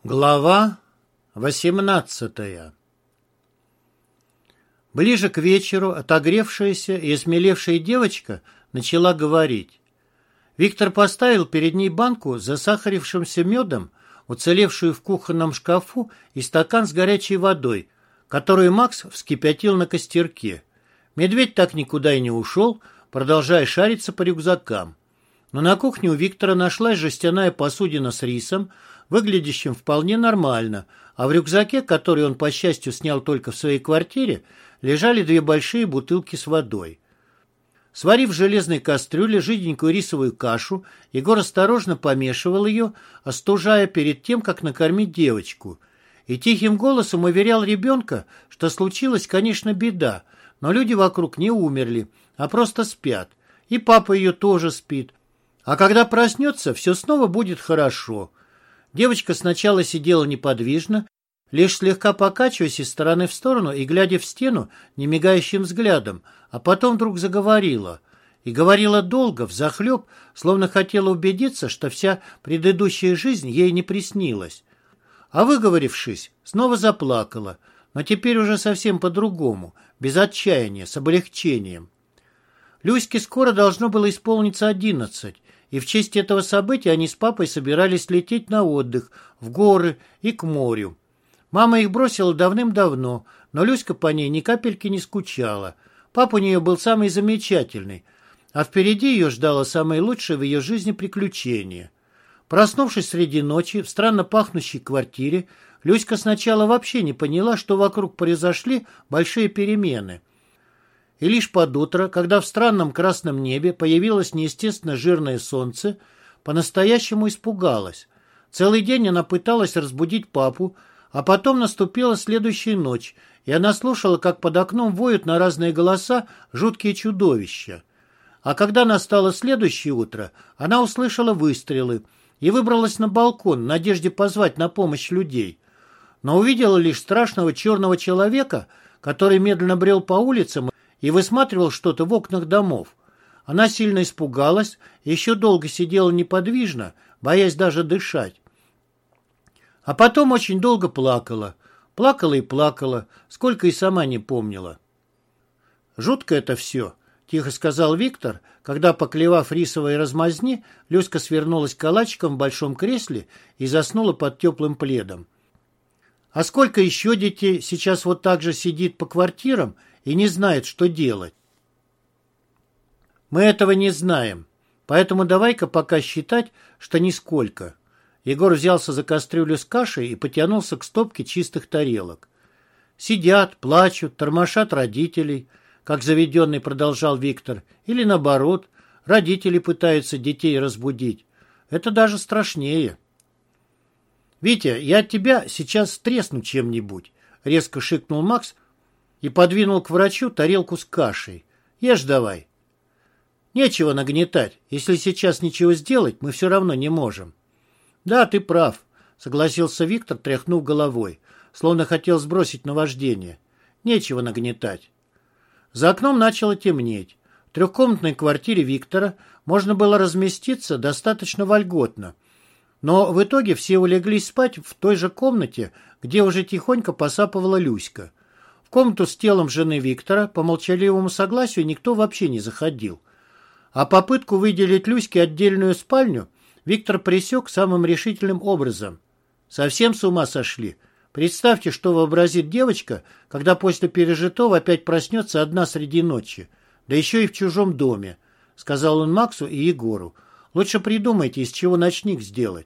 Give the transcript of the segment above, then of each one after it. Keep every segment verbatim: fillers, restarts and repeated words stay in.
Глава восемнадцатая. Ближе к вечеру отогревшаяся и осмелевшая девочка начала говорить. Виктор поставил перед ней банку с засахарившимся медом, уцелевшую в кухонном шкафу, и стакан с горячей водой, которую Макс вскипятил на костерке. Медведь так никуда и не ушел, продолжая шариться по рюкзакам. Но на кухне у Виктора нашлась жестяная посудина с рисом, выглядящим вполне нормально, а в рюкзаке, который он, по счастью, снял только в своей квартире, лежали две большие бутылки с водой. Сварив в железной кастрюле жиденькую рисовую кашу, Егор осторожно помешивал ее, остужая перед тем, как накормить девочку. И тихим голосом уверял ребенка, что случилась, конечно, беда, но люди вокруг не умерли, а просто спят. И папа ее тоже спит. А когда проснется, все снова будет хорошо. Девочка сначала сидела неподвижно, лишь слегка покачиваясь из стороны в сторону и глядя в стену немигающим взглядом, а потом вдруг заговорила. И говорила долго, взахлеб, словно хотела убедиться, что вся предыдущая жизнь ей не приснилась. А выговорившись, снова заплакала, но теперь уже совсем по-другому, без отчаяния, с облегчением. Люське скоро должно было исполниться одиннадцать, и в честь этого события они с папой собирались лететь на отдых, в горы и к морю. Мама их бросила давным-давно, но Люська по ней ни капельки не скучала. Папа у нее был самый замечательный, а впереди ее ждало самое лучшее в ее жизни приключение. Проснувшись среди ночи в странно пахнущей квартире, Люська сначала вообще не поняла, что вокруг произошли большие перемены. И лишь под утро, когда в странном красном небе появилось неестественно жирное солнце, по-настоящему испугалась. Целый день она пыталась разбудить папу, а потом наступила следующая ночь, и она слушала, как под окном воют на разные голоса жуткие чудовища. А когда настало следующее утро, она услышала выстрелы и выбралась на балкон в надежде позвать на помощь людей. Но увидела лишь страшного черного человека, который медленно брел по улицам и высматривал что-то в окнах домов. Она сильно испугалась и еще долго сидела неподвижно, боясь даже дышать. А потом очень долго плакала. Плакала и плакала, сколько и сама не помнила. «Жутко это все», — тихо сказал Виктор, когда, поклевав рисовой размазни, Люська свернулась калачиком в большом кресле и заснула под теплым пледом. «А сколько еще детей сейчас вот так же сидит по квартирам и не знает, что делать?» «Мы этого не знаем, поэтому давай-ка пока считать, что нисколько». Егор взялся за кастрюлю с кашей и потянулся к стопке чистых тарелок. «Сидят, плачут, тормошат родителей», как заведенный продолжал Виктор, или наоборот, родители пытаются детей разбудить. Это даже страшнее. «Витя, я от тебя сейчас тресну чем-нибудь», — резко шикнул Макс и подвинул к врачу тарелку с кашей. «Ешь давай». «Нечего нагнетать. Если сейчас ничего сделать, мы все равно не можем». «Да, ты прав», — согласился Виктор, тряхнув головой, словно хотел сбросить наваждение. «Нечего нагнетать». За окном начало темнеть. В трехкомнатной квартире Виктора можно было разместиться достаточно вольготно. Но в итоге все улеглись спать в той же комнате, где уже тихонько посапывала Люська. В комнату с телом жены Виктора по молчаливому согласию никто вообще не заходил. А попытку выделить Люське отдельную спальню Виктор пресек самым решительным образом. Совсем с ума сошли. Представьте, что вообразит девочка, когда после пережитого опять проснется одна среди ночи. Да еще и в чужом доме, — сказал он Максу и Егору. Лучше придумайте, из чего ночник сделать.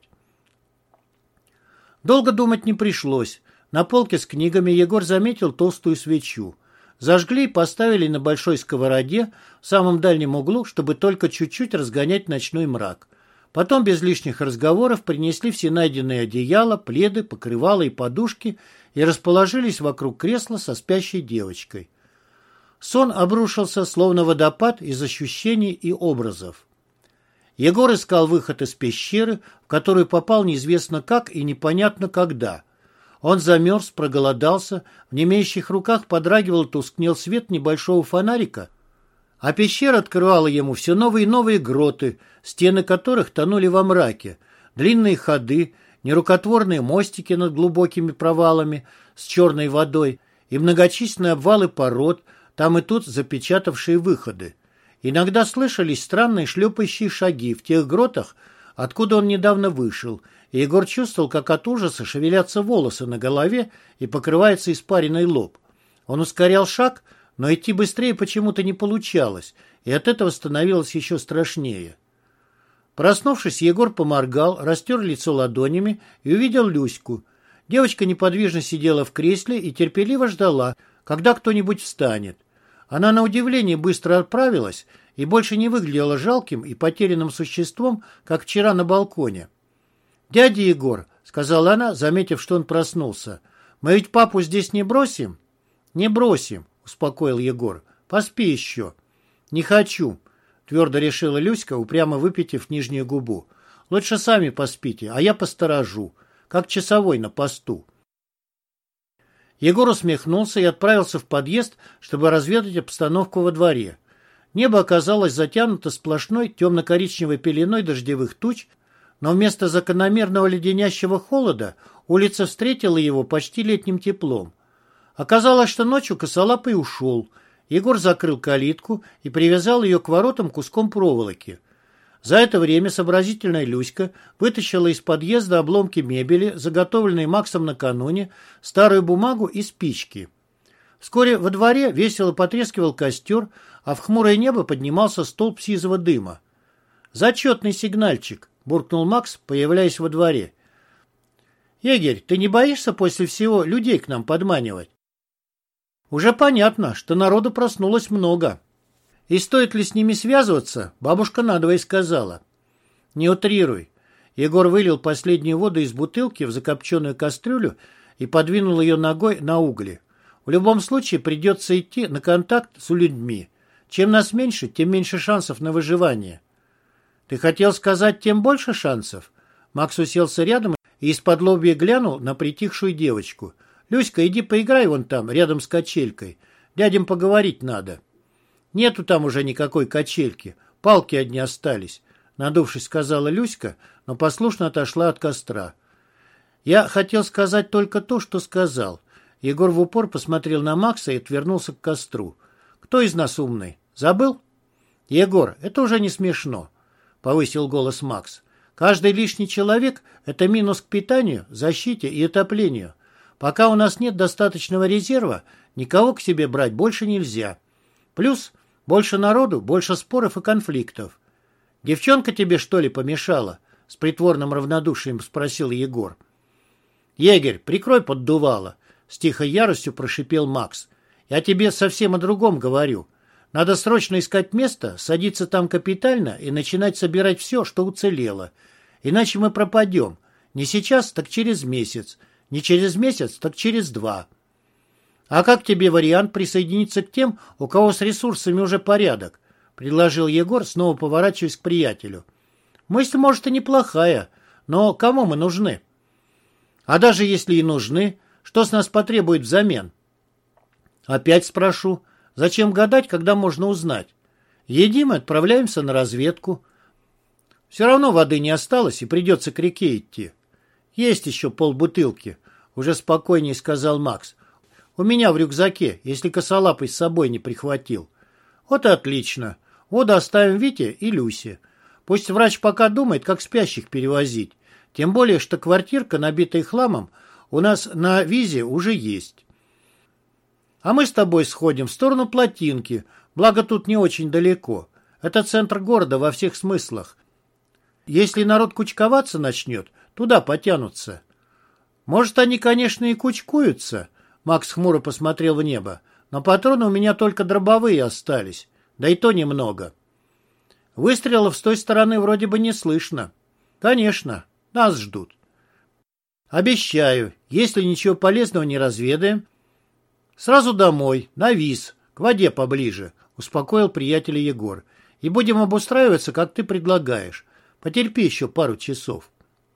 Долго думать не пришлось. На полке с книгами Егор заметил толстую свечу. Зажгли и поставили на большой сковороде в самом дальнем углу, чтобы только чуть-чуть разгонять ночной мрак. Потом без лишних разговоров принесли все найденные одеяла, пледы, покрывала и подушки и расположились вокруг кресла со спящей девочкой. Сон обрушился, словно водопад из ощущений и образов. Егор искал выход из пещеры, в которую попал неизвестно как и непонятно когда. Он замерз, проголодался, в немеющих руках подрагивал тускнел свет небольшого фонарика, а пещера открывала ему все новые и новые гроты, стены которых тонули во мраке, длинные ходы, нерукотворные мостики над глубокими провалами с черной водой и многочисленные обвалы пород, там и тут запечатавшие выходы. Иногда слышались странные шлепающие шаги в тех гротах, откуда он недавно вышел, и Егор чувствовал, как от ужаса шевелятся волосы на голове и покрывается испаренный лоб. Он ускорял шаг, но идти быстрее почему-то не получалось, и от этого становилось еще страшнее. Проснувшись, Егор поморгал, растер лицо ладонями и увидел Люську. Девочка неподвижно сидела в кресле и терпеливо ждала, когда кто-нибудь встанет. Она на удивление быстро отправилась и больше не выглядела жалким и потерянным существом, как вчера на балконе. «Дядя Егор», — сказала она, заметив, что он проснулся, — «мы ведь папу здесь не бросим?» «Не бросим», — успокоил Егор. «Поспи еще». «Не хочу», — твердо решила Люська, упрямо выпитив нижнюю губу. «Лучше сами поспите, а я посторожу, как часовой на посту». Егор усмехнулся и отправился в подъезд, чтобы разведать обстановку во дворе. Небо оказалось затянуто сплошной темно-коричневой пеленой дождевых туч, но вместо закономерного леденящего холода улица встретила его почти летним теплом. Оказалось, что ночью косолапый ушел. Егор закрыл калитку и привязал ее к воротам куском проволоки. За это время сообразительная Люська вытащила из подъезда обломки мебели, заготовленные Максом накануне, старую бумагу и спички. Вскоре во дворе весело потрескивал костер, а в хмурое небо поднимался столб сизого дыма. «Зачетный сигнальчик», — буркнул Макс, появляясь во дворе. «Егерь, ты не боишься после всего людей к нам подманивать?» «Уже понятно, что народу проснулось много. И стоит ли с ними связываться, бабушка надвое сказала». «Не утрируй». Егор вылил последнюю воду из бутылки в закопченную кастрюлю и подвинул ее ногой на угли. «В любом случае придется идти на контакт с людьми. Чем нас меньше, тем меньше шансов на выживание». «Ты хотел сказать, тем больше шансов?» Макс уселся рядом и из-под лобья глянул на притихшую девочку. «Люська, иди поиграй вон там, рядом с качелькой. Дядям поговорить надо». «Нету там уже никакой качельки. Палки одни остались», — надувшись, сказала Люська, но послушно отошла от костра. «Я хотел сказать только то, что сказал». Егор в упор посмотрел на Макса и отвернулся к костру. «Кто из нас умный? Забыл?» «Егор, это уже не смешно», — повысил голос Макс. «Каждый лишний человек — это минус к питанию, защите и отоплению. Пока у нас нет достаточного резерва, никого к себе брать больше нельзя. Плюс больше народу, больше споров и конфликтов». «Девчонка тебе, что ли, помешала?» — с притворным равнодушием спросил Егор. «Егерь, прикрой поддувало», — с тихой яростью прошипел Макс. «Я тебе совсем о другом говорю. Надо срочно искать место, садиться там капитально и начинать собирать все, что уцелело. Иначе мы пропадем. Не сейчас, так через месяц. Не через месяц, так через два». «А как тебе вариант присоединиться к тем, у кого с ресурсами уже порядок?» — предложил Егор, снова поворачиваясь к приятелю. «Мысль, может, и неплохая, но кому мы нужны?» «А даже если и нужны, что с нас потребует взамен?» «Опять спрошу. Зачем гадать, когда можно узнать? Едим и отправляемся на разведку. Все равно воды не осталось, и придется к реке идти». «Есть еще полбутылки», — уже спокойнее сказал Макс. «У меня в рюкзаке, если косолапый с собой не прихватил». «Вот и отлично. Воду оставим Вите и Люсе. Пусть врач пока думает, как спящих перевозить. Тем более, что квартирка, набитая хламом, у нас на визе уже есть. А мы с тобой сходим в сторону Плотинки, благо тут не очень далеко. Это центр города во всех смыслах. Если народ кучковаться начнет, туда потянутся». «Может, они, конечно, и кучкуются», — Макс хмуро посмотрел в небо, «но патроны у меня только дробовые остались, да и то немного». «Выстрелов с той стороны вроде бы не слышно». «Конечно, нас ждут». «Обещаю, если ничего полезного не разведаем, сразу домой, на виз, к воде поближе», — успокоил приятеля Егор. «И будем обустраиваться, как ты предлагаешь. Потерпи еще пару часов».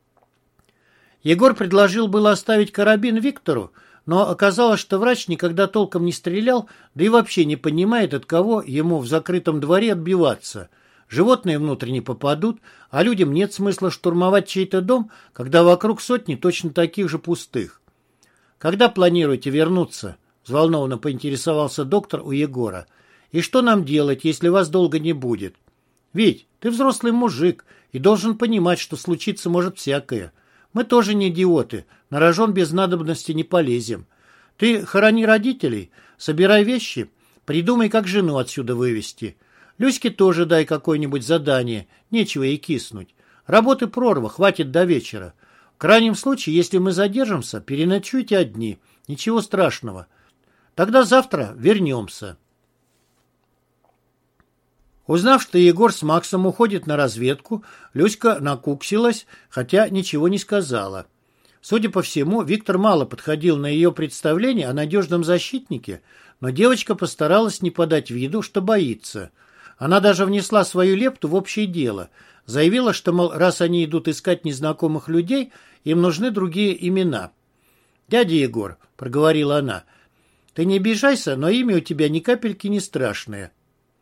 Егор предложил было оставить карабин Виктору, но оказалось, что врач никогда толком не стрелял, да и вообще не понимает, от кого ему в закрытом дворе отбиваться. Животные внутрь не попадут, а людям нет смысла штурмовать чей-то дом, когда вокруг сотни точно таких же пустых. «Когда планируете вернуться?» – взволнованно поинтересовался доктор у Егора. «И что нам делать, если вас долго не будет? Вить, ты взрослый мужик и должен понимать, что случиться может всякое. Мы тоже не идиоты, на рожон без надобности не полезем. Ты хорони родителей, собирай вещи, придумай, как жену отсюда вывести. Люське тоже дай какое-нибудь задание, нечего ей киснуть. Работы прорва, хватит до вечера. В крайнем случае, если мы задержимся, переночуйте одни, ничего страшного. Тогда завтра вернемся». Узнав, что Егор с Максом уходит на разведку, Люська накуксилась, хотя ничего не сказала. Судя по всему, Виктор мало подходил на ее представление о надежном защитнике, но девочка постаралась не подать виду, что боится. Она даже внесла свою лепту в общее дело, заявила, что, мол, раз они идут искать незнакомых людей, им нужны другие имена. «Дядя Егор», — проговорила она, — «ты не обижайся, но имя у тебя ни капельки не страшное.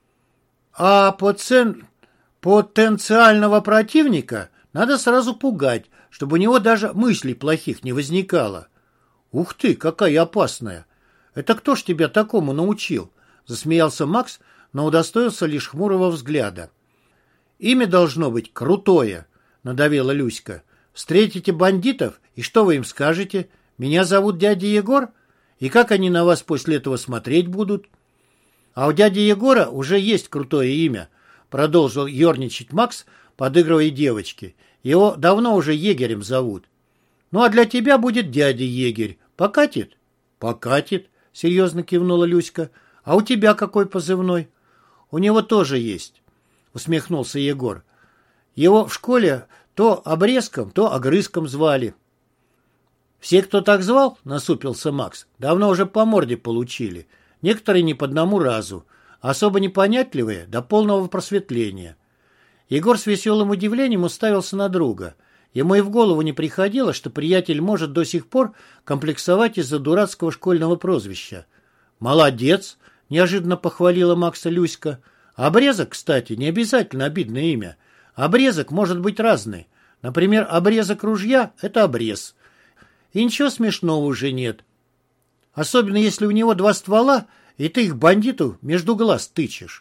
А поцен... потенциального противника надо сразу пугать, чтобы у него даже мыслей плохих не возникало». «Ух ты, какая опасная! Это кто ж тебя такому научил?» — засмеялся Макс, но удостоился лишь хмурого взгляда. «Имя должно быть крутое», — надавила Люська. «Встретите бандитов, и что вы им скажете? Меня зовут дядя Егор? И как они на вас после этого смотреть будут?» «А у дяди Егора уже есть крутое имя», — продолжил ерничать Макс, подыгрывая девочке. «Его давно уже егерем зовут». «Ну, а для тебя будет дядя егерь. Покатит?» «Покатит», — серьезно кивнула Люська. «А у тебя какой позывной?» «У него тоже есть», — усмехнулся Егор. «Его в школе то обрезком, то огрызком звали». «Все, кто так звал, — насупился Макс, — давно уже по морде получили. Некоторые не по одному разу, особо непонятливые до полного просветления». Егор с веселым удивлением уставился на друга. Ему и в голову не приходило, что приятель может до сих пор комплексовать из-за дурацкого школьного прозвища. «Молодец!» — неожиданно похвалила Макса Люська. «Обрезок, кстати, не обязательно обидное имя. Обрезок может быть разный. Например, обрезок ружья — это обрез. И ничего смешного уже нет. Особенно если у него два ствола, и ты их бандиту между глаз тычешь».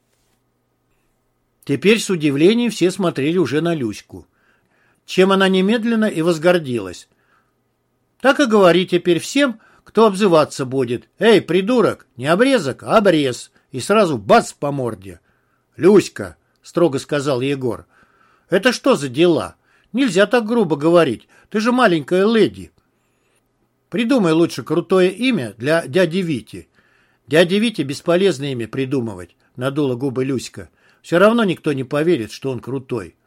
Теперь с удивлением все смотрели уже на Люську, чем она немедленно и возгордилась. «Так и говори теперь всем, кто обзываться будет. Эй, придурок, не обрезок, а обрез». И сразу бац по морде. «Люська», — строго сказал Егор, — «это что за дела? Нельзя так грубо говорить. Ты же маленькая леди. Придумай лучше крутое имя для дяди Вити». «Дяде Вите бесполезно имя придумывать», — надула губы Люська. «Все равно никто не поверит, что он крутой».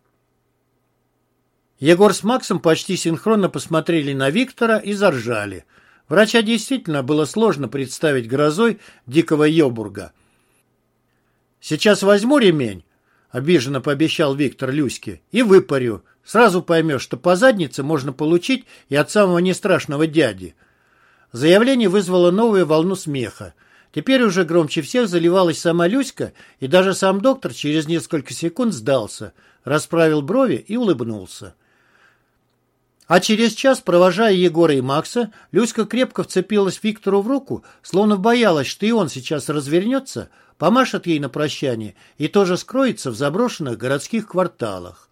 Егор с Максом почти синхронно посмотрели на Виктора и заржали. Врача действительно было сложно представить грозой дикого Йобурга. «Сейчас возьму ремень», — обиженно пообещал Виктор Люське, — «и выпарю. Сразу поймешь, что по заднице можно получить и от самого нестрашного дяди». Заявление вызвало новую волну смеха. Теперь уже громче всех заливалась сама Люська, и даже сам доктор через несколько секунд сдался, расправил брови и улыбнулся. А через час, провожая Егора и Макса, Люська крепко вцепилась Виктору в руку, словно боялась, что и он сейчас развернется, помашет ей на прощание и тоже скроется в заброшенных городских кварталах.